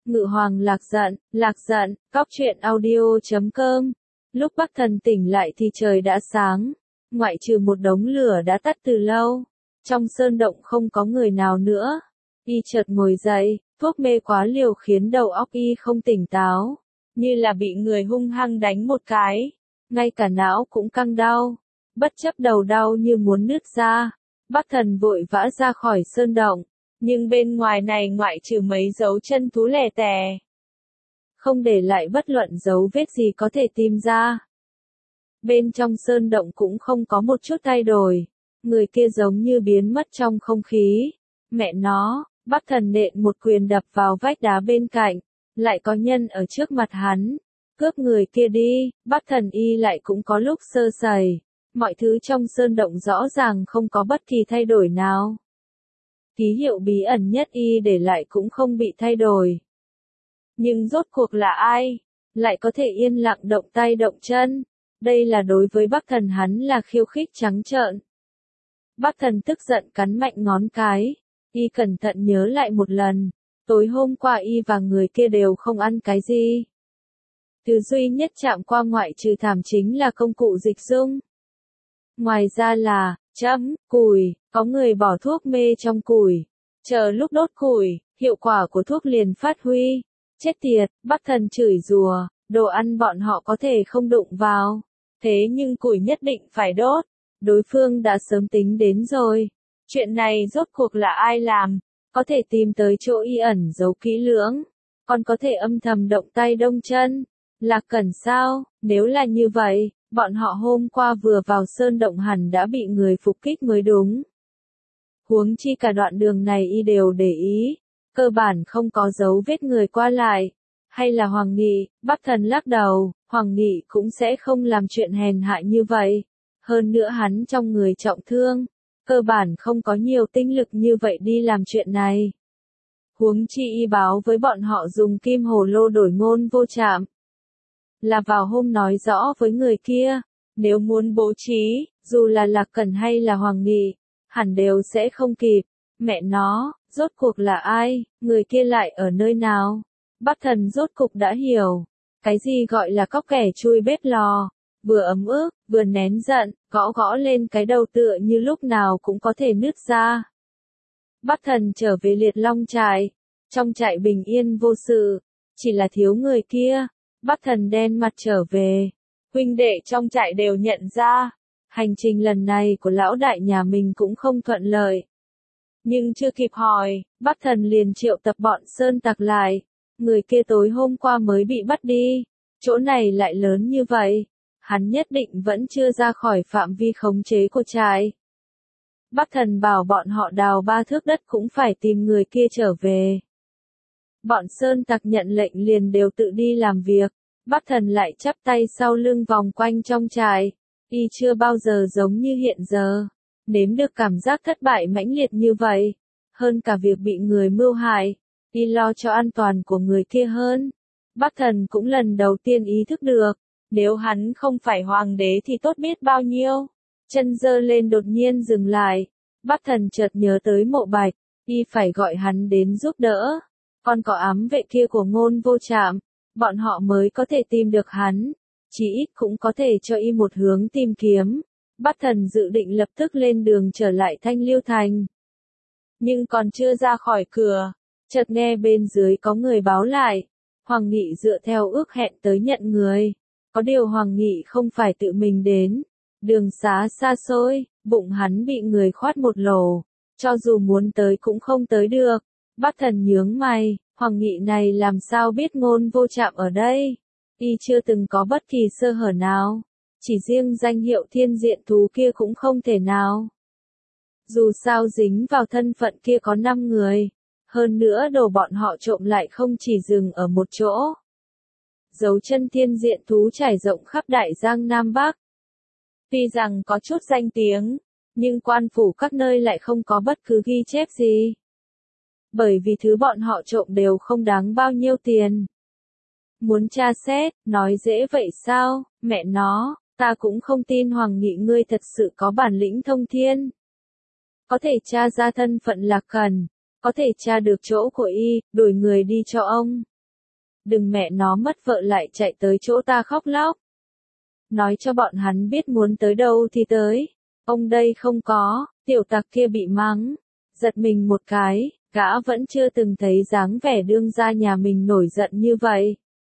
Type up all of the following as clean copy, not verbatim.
Ngự Hoàng lạc giận, cóc truyện audio.com. Lúc Bắc Thần tỉnh lại thì trời đã sáng, ngoại trừ một đống lửa đã tắt từ lâu. Trong sơn động không có người nào nữa. Y chợt ngồi dậy, thuốc mê quá liều khiến đầu óc y không tỉnh táo, như là bị người hung hăng đánh một cái. Ngay cả não cũng căng đau, bất chấp đầu đau như muốn nứt ra. Bắc Thần vội vã ra khỏi sơn động, nhưng bên ngoài này ngoại trừ mấy dấu chân thú lẻ tẻ, không để lại bất luận dấu vết gì có thể tìm ra. Bên trong sơn động cũng không có một chút thay đổi, người kia giống như biến mất trong không khí. Mẹ nó, Bắc Thần nện một quyền đập vào vách đá bên cạnh, lại có nhân ở trước mặt hắn, cướp người kia đi. Bắc Thần y lại cũng có lúc sơ sẩy, mọi thứ trong sơn động rõ ràng không có bất kỳ thay đổi nào. Ký hiệu bí ẩn nhất y để lại cũng không bị thay đổi. Nhưng rốt cuộc là ai, lại có thể yên lặng động tay động chân? Đây là đối với Bắc Thần hắn là khiêu khích trắng trợn. Bắc Thần tức giận cắn mạnh ngón cái, y cẩn thận nhớ lại một lần, tối hôm qua y và người kia đều không ăn cái gì. Thứ duy nhất chạm qua ngoại trừ thảm chính là công cụ dịch dung. Ngoài ra là, củi, có người bỏ thuốc mê trong củi. Chờ lúc đốt củi, hiệu quả của thuốc liền phát huy. Chết tiệt, Bắc Thần chửi rủa, đồ ăn bọn họ có thể không đụng vào. Thế nhưng củi nhất định phải đốt. Đối phương đã sớm tính đến rồi. Chuyện này rốt cuộc là ai làm? Có thể tìm tới chỗ y ẩn giấu kỹ lưỡng. Còn có thể âm thầm động tay động chân. Lạc Cẩn sao? Nếu là như vậy, bọn họ hôm qua vừa vào sơn động hẳn đã bị người phục kích mới đúng. Huống chi cả đoạn đường này y đều để ý, cơ bản không có dấu vết người qua lại. Hay là Hoàng Nghị? Bắc Thần lắc đầu, Hoàng Nghị cũng sẽ không làm chuyện hèn hạ như vậy. Hơn nữa hắn trong người trọng thương, cơ bản không có nhiều tinh lực như vậy đi làm chuyện này. Huống chi y báo với bọn họ dùng kim hồ lô đổi ngôn vô trạm. Là vào hôm nói rõ với người kia, nếu muốn bố trí, dù là Lạc Cẩn hay là Hoàng Nghị, hẳn đều sẽ không kịp. Mẹ nó, rốt cuộc là ai, người kia lại ở nơi nào? Bắc Thần rốt cục đã hiểu, cái gì gọi là cóc kẻ chui bếp lò, vừa ấm ức, vừa nén giận, gõ lên cái đầu tựa như lúc nào cũng có thể nứt ra. Bắc Thần trở về Liệt Long trại, trong trại bình yên vô sự, chỉ là thiếu người kia. Bắc Thần đen mặt trở về, huynh đệ trong trại đều nhận ra, hành trình lần này của lão đại nhà mình cũng không thuận lợi. Nhưng chưa kịp hỏi, Bắc Thần liền triệu tập bọn sơn tặc lại, người kia tối hôm qua mới bị bắt đi, chỗ này lại lớn như vậy, hắn nhất định vẫn chưa ra khỏi phạm vi khống chế của trại. Bắc Thần bảo bọn họ đào 3 thước đất cũng phải tìm người kia trở về. Bọn sơn tặc nhận lệnh liền đều tự đi làm việc, Bắc Thần lại chắp tay sau lưng vòng quanh trong trại, y chưa bao giờ giống như hiện giờ, nếm được cảm giác thất bại mãnh liệt như vậy, hơn cả việc bị người mưu hại, y lo cho an toàn của người kia hơn. Bắc Thần cũng lần đầu tiên ý thức được, nếu hắn không phải hoàng đế thì tốt biết bao nhiêu. Chân giơ lên đột nhiên dừng lại, Bắc Thần chợt nhớ tới Mộ Bạch, y phải gọi hắn đến giúp đỡ. Còn có ám vệ kia của ngôn vô trạm, bọn họ mới có thể tìm được hắn, chí ít cũng có thể cho y một hướng tìm kiếm. Bắc Thần dự định lập tức lên đường trở lại Thanh Liêu Thành. Nhưng còn chưa ra khỏi cửa, chợt nghe bên dưới có người báo lại, Hoàng Nghị dựa theo ước hẹn tới nhận người. Có điều Hoàng Nghị không phải tự mình đến, đường xá xa xôi, bụng hắn bị người khoát một lỗ, cho dù muốn tới cũng không tới được. Bắc Thần nhướng mày, Hoàng Nghị này làm sao biết ngôn vô trạm ở đây? Y chưa từng có bất kỳ sơ hở nào, chỉ riêng danh hiệu thiên diện thú kia cũng không thể nào. Dù sao dính vào thân phận kia có 5 người, hơn nữa đồ bọn họ trộm lại không chỉ dừng ở một chỗ. Dấu chân thiên diện thú trải rộng khắp Đại Giang Nam Bắc. Tuy rằng có chút danh tiếng, nhưng quan phủ các nơi lại không có bất cứ ghi chép gì. Bởi vì thứ bọn họ trộm đều không đáng bao nhiêu tiền. Muốn tra xét, nói dễ vậy sao, mẹ nó, ta cũng không tin Hoàng Nghị ngươi thật sự có bản lĩnh thông thiên. Có thể tra ra thân phận Lạc Cẩn, có thể tra được chỗ của y, đuổi người đi cho ông. đừng mẹ nó mất vợ lại chạy tới chỗ ta khóc lóc. Nói cho bọn hắn biết muốn tới đâu thì tới. Ông đây không có, tiểu tặc kia bị mắng. Giật mình một cái, gã vẫn chưa từng thấy dáng vẻ đương gia nhà mình nổi giận như vậy.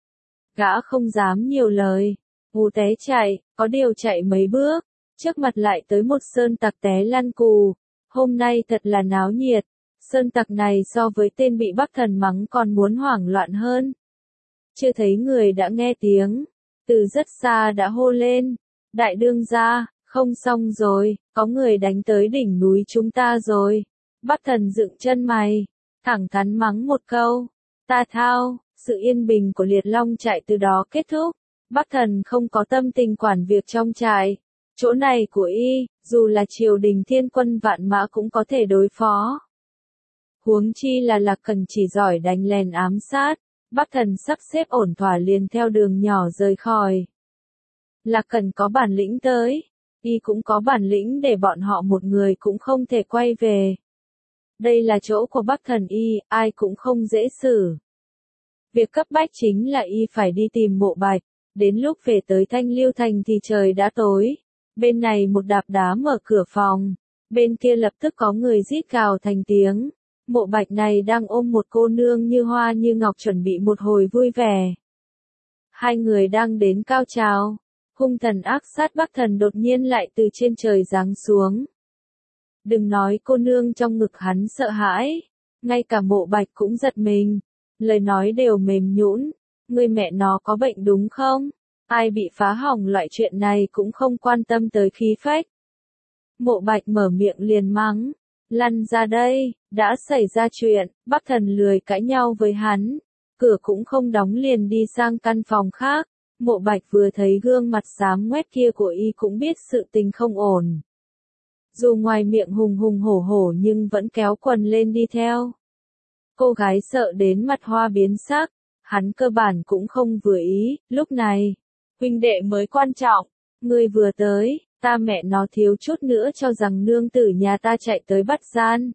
Gã không dám nhiều lời, hú té chạy, có điều chạy mấy bước, trước mặt lại tới một sơn tặc té lăn cù. Hôm nay thật là náo nhiệt, sơn tặc này so với tên bị Bắc Thần mắng còn muốn hoảng loạn hơn. Chưa thấy người đã nghe tiếng, từ rất xa đã hô lên, đại đương gia, không xong rồi, có người đánh tới đỉnh núi chúng ta rồi. Bắc Thần dựng chân mày, thẳng thắn mắng một câu, ta thao, sự yên bình của Liệt Long trại từ đó kết thúc. Bắc Thần không có tâm tình quản việc trong trại, chỗ này của y, dù là triều đình thiên quân vạn mã cũng có thể đối phó. Huống chi là Lạc Cần chỉ giỏi đánh lén ám sát, Bắc Thần sắp xếp ổn thỏa liền theo đường nhỏ rời khỏi. Lạc Cần có bản lĩnh tới, y cũng có bản lĩnh để bọn họ một người cũng không thể quay về. Đây là chỗ của Bắc Thần y, ai cũng không dễ xử. Việc cấp bách chính là y phải đi tìm Mộ Bạch, đến lúc về tới Thanh Liêu Thành thì trời đã tối. Bên này một đạp đá mở cửa phòng, bên kia lập tức có người rít gào thành tiếng. Mộ Bạch này đang ôm một cô nương như hoa như ngọc chuẩn bị một hồi vui vẻ. Hai người đang đến cao trào, hung thần ác sát Bắc Thần đột nhiên lại từ trên trời giáng xuống. Đừng nói cô nương trong ngực hắn sợ hãi, ngay cả Mộ Bạch cũng giật mình, lời nói đều mềm nhũn, người mẹ nó có bệnh đúng không? Ai bị phá hỏng loại chuyện này cũng không quan tâm tới khí phách. Mộ Bạch mở miệng liền mắng, lăn ra đây, đã xảy ra chuyện, Bắc Thần lười cãi nhau với hắn, cửa cũng không đóng liền đi sang căn phòng khác. Mộ Bạch vừa thấy gương mặt xám ngoét kia của y cũng biết sự tình không ổn. Dù ngoài miệng hùng hùng hổ hổ nhưng vẫn kéo quần lên đi theo. Cô gái sợ đến mặt hoa biến sắc, hắn cơ bản cũng không vừa ý, lúc này, huynh đệ mới quan trọng, người vừa tới, ta mẹ nó thiếu chút nữa cho rằng nương tử nhà ta chạy tới bắt gian.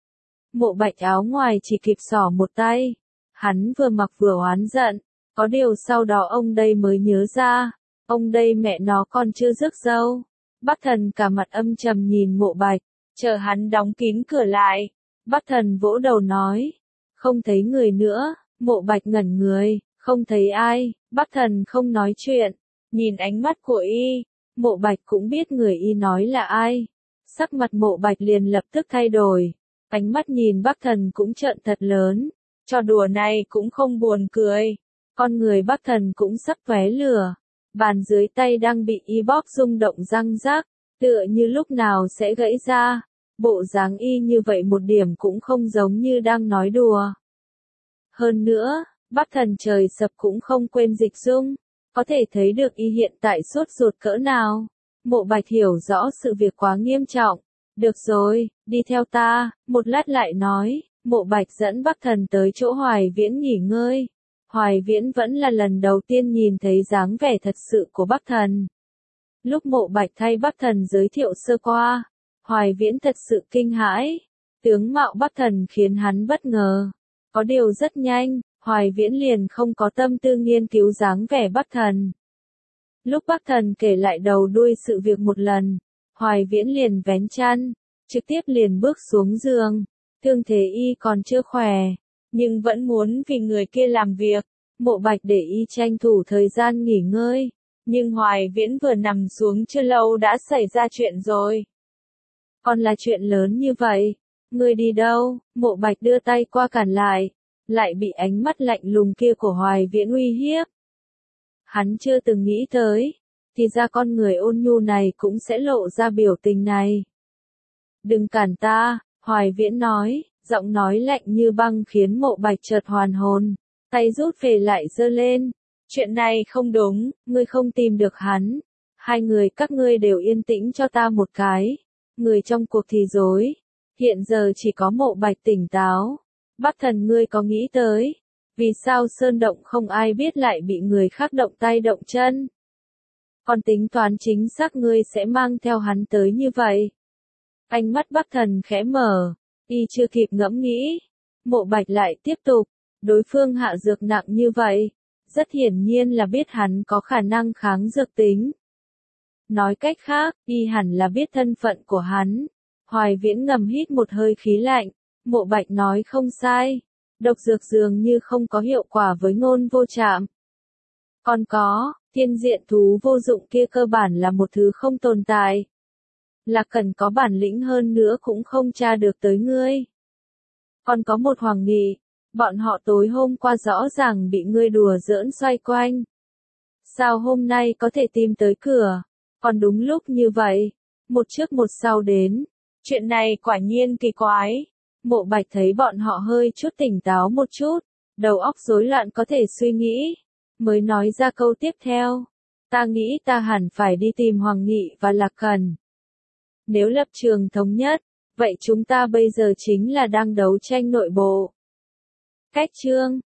Mộ Bạch áo ngoài chỉ kịp xỏ một tay, hắn vừa mặc vừa oán giận, có điều sau đó ông đây mới nhớ ra, ông đây mẹ nó còn chưa rước dâu. Bắc Thần cả mặt âm trầm nhìn Mộ Bạch, chờ hắn đóng kín cửa lại. Bắc Thần vỗ đầu nói, không thấy người nữa. Mộ Bạch ngẩn người, không thấy ai. Bắc Thần không nói chuyện, nhìn ánh mắt của y, Mộ Bạch cũng biết người y nói là ai. Sắc mặt Mộ Bạch liền lập tức thay đổi, ánh mắt nhìn Bắc Thần cũng trợn thật lớn, trò đùa này cũng không buồn cười. Con người Bắc Thần cũng sắp tóe lửa, bàn dưới tay đang bị y bóp rung động răng rác, tựa như lúc nào sẽ gãy ra. Bộ dáng y như vậy một điểm cũng không giống như đang nói đùa. Hơn nữa, Bắc Thần trời sập cũng không quên Dịch Dung, có thể thấy được y hiện tại sốt ruột cỡ nào. Mộ Bạch hiểu rõ sự việc quá nghiêm trọng. Được rồi, đi theo ta, một lát lại nói. Mộ Bạch dẫn Bắc Thần tới chỗ Hoài Viễn nghỉ ngơi. Hoài Viễn vẫn là lần đầu tiên nhìn thấy dáng vẻ thật sự của Bắc Thần. Lúc Mộ Bạch thay Bắc Thần giới thiệu sơ qua, Hoài Viễn thật sự kinh hãi. Tướng mạo Bắc Thần khiến hắn bất ngờ. Có điều rất nhanh, Hoài Viễn liền không có tâm tư nghiên cứu dáng vẻ Bắc Thần. Lúc Bắc Thần kể lại đầu đuôi sự việc một lần, Hoài Viễn liền vén chăn, trực tiếp liền bước xuống giường. Thương thế y còn chưa khỏe, nhưng vẫn muốn vì người kia làm việc. Mộ Bạch để y tranh thủ thời gian nghỉ ngơi, nhưng Hoài Viễn vừa nằm xuống chưa lâu đã xảy ra chuyện rồi. Còn là chuyện lớn như vậy, ngươi đi đâu? Mộ Bạch đưa tay qua cản lại bị ánh mắt lạnh lùng kia của Hoài Viễn uy hiếp. Hắn chưa từng nghĩ tới, thì ra con người ôn nhu này cũng sẽ lộ ra biểu tình này. Đừng cản ta, Hoài Viễn nói, giọng nói lạnh như băng khiến Mộ Bạch chợt hoàn hồn, tay rút về lại giơ lên. Chuyện này không đúng, ngươi không tìm được hắn. Hai người các ngươi đều yên tĩnh cho ta một cái. Người trong cuộc thì rối. Hiện giờ chỉ có Mộ Bạch tỉnh táo. Bắc Thần ngươi có nghĩ tới, vì sao Sơn Động không ai biết lại bị người khác động tay động chân? Còn tính toán chính xác ngươi sẽ mang theo hắn tới như vậy. Ánh mắt Bắc Thần khẽ mở, y chưa kịp ngẫm nghĩ. Mộ Bạch lại tiếp tục, Đối phương hạ dược nặng như vậy, rất hiển nhiên là biết hắn có khả năng kháng dược tính. Nói cách khác, y hẳn là biết thân phận của hắn. Hoài Viễn ngầm hít một hơi khí lạnh, Mộ Bạch nói không sai. Độc dược dường như không có hiệu quả với Ngôn Vô Trạm. Còn có, thiên diện thú vô dụng kia cơ bản là một thứ không tồn tại. Là cần có bản lĩnh hơn nữa cũng không tra được tới ngươi. Còn có một Hoàng Nghị, bọn họ tối hôm qua rõ ràng bị ngươi đùa giỡn xoay quanh. Sao hôm nay có thể tìm tới cửa? Còn đúng lúc như vậy, một trước một sau đến. Chuyện này quả nhiên kỳ quái. Mộ Bạch thấy bọn họ hơi chút tỉnh táo một chút, đầu óc rối loạn có thể suy nghĩ, mới nói ra câu tiếp theo. Ta nghĩ ta hẳn phải đi tìm Hoàng Nghị và Lạc Cần. Nếu lập trường thống nhất, vậy chúng ta bây giờ chính là đang đấu tranh nội bộ. Cách chương